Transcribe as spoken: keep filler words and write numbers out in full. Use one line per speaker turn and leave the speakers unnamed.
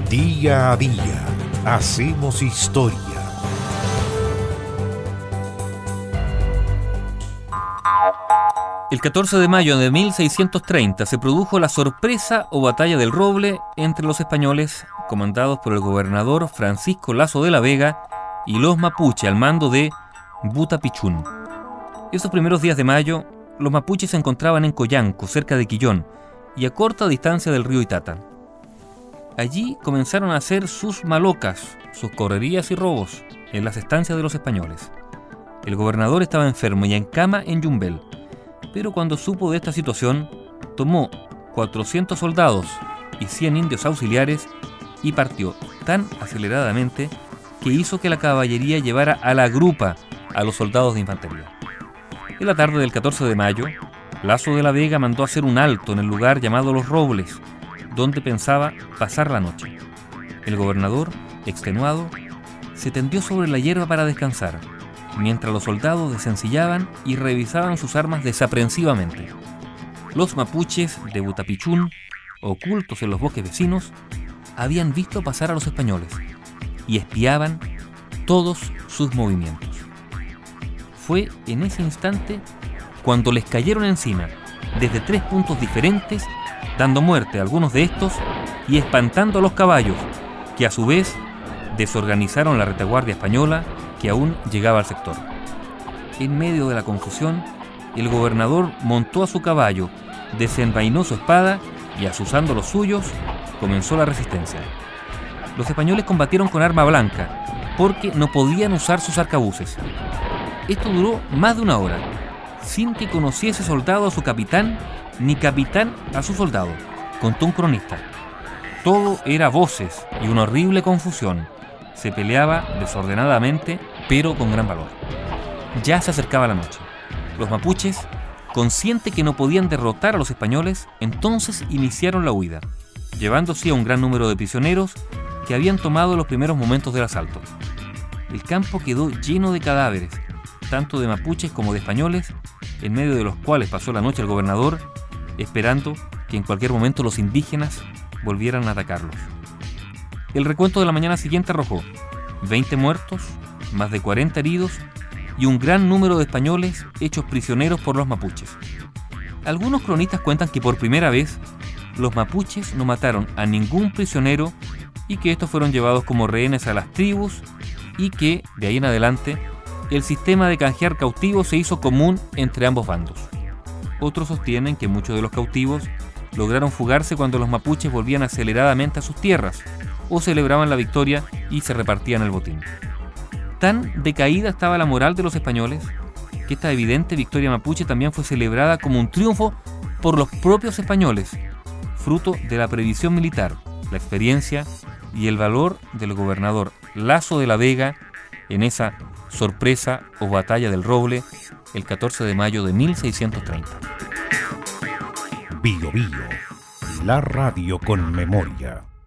Día a día hacemos historia.
El catorce de mayo de mil seiscientos treinta se produjo la sorpresa o batalla del Roble entre los españoles, comandados por el gobernador Francisco Lazo de la Vega, y los mapuche al mando de Butapichún. Esos primeros días de mayo, los mapuches se encontraban en Coyanco, cerca de Quillón, y a corta distancia del río Itata. Allí comenzaron a hacer sus malocas, sus correrías y robos en las estancias de los españoles. El gobernador estaba enfermo y en cama en Yumbel, pero cuando supo de esta situación, tomó cuatrocientos soldados y cien indios auxiliares y partió tan aceleradamente que hizo que la caballería llevara a la grupa a los soldados de infantería. En la tarde del catorce de mayo, Lazo de la Vega mandó hacer un alto en el lugar llamado Los Robles, donde pensaba pasar la noche. El gobernador, extenuado, se tendió sobre la hierba para descansar, mientras los soldados desencillaban y revisaban sus armas desaprensivamente. Los mapuches de Butapichún, ocultos en los bosques vecinos, habían visto pasar a los españoles y espiaban todos sus movimientos. Fue en ese instante cuando les cayeron encima, desde tres puntos diferentes, dando muerte a algunos de estos y espantando a los caballos, que a su vez desorganizaron la retaguardia española que aún llegaba al sector. En medio de la confusión, el gobernador montó a su caballo, desenvainó su espada y, asusando los suyos, comenzó la resistencia. Los españoles combatieron con arma blanca, porque no podían usar sus arcabuces. Esto duró más de una hora, sin que conociese soldado a su capitán, ni capitán a su soldado, contó un cronista. Todo era voces y una horrible confusión. Se peleaba desordenadamente, pero con gran valor. Ya se acercaba la noche. Los mapuches, conscientes que no podían derrotar a los españoles, entonces iniciaron la huida, llevándose a un gran número de prisioneros que habían tomado en los primeros momentos del asalto. El campo quedó lleno de cadáveres, tanto de mapuches como de españoles, en medio de los cuales pasó la noche el gobernador, esperando que en cualquier momento los indígenas volvieran a atacarlos. El recuento de la mañana siguiente arrojó veinte muertos, más de cuarenta heridos y un gran número de españoles hechos prisioneros por los mapuches. Algunos cronistas cuentan que por primera vez los mapuches no mataron a ningún prisionero y que estos fueron llevados como rehenes a las tribus y que, de ahí en adelante, el sistema de canjear cautivos se hizo común entre ambos bandos. Otros sostienen que muchos de los cautivos lograron fugarse cuando los mapuches volvían aceleradamente a sus tierras o celebraban la victoria y se repartían el botín. Tan decaída estaba la moral de los españoles que esta evidente victoria mapuche también fue celebrada como un triunfo por los propios españoles, fruto de la previsión militar, la experiencia y el valor del gobernador Lazo de la Vega en esa sorpresa o batalla del Roble el catorce de mayo de mil seiscientos treinta.
Bio Bio, la radio con memoria.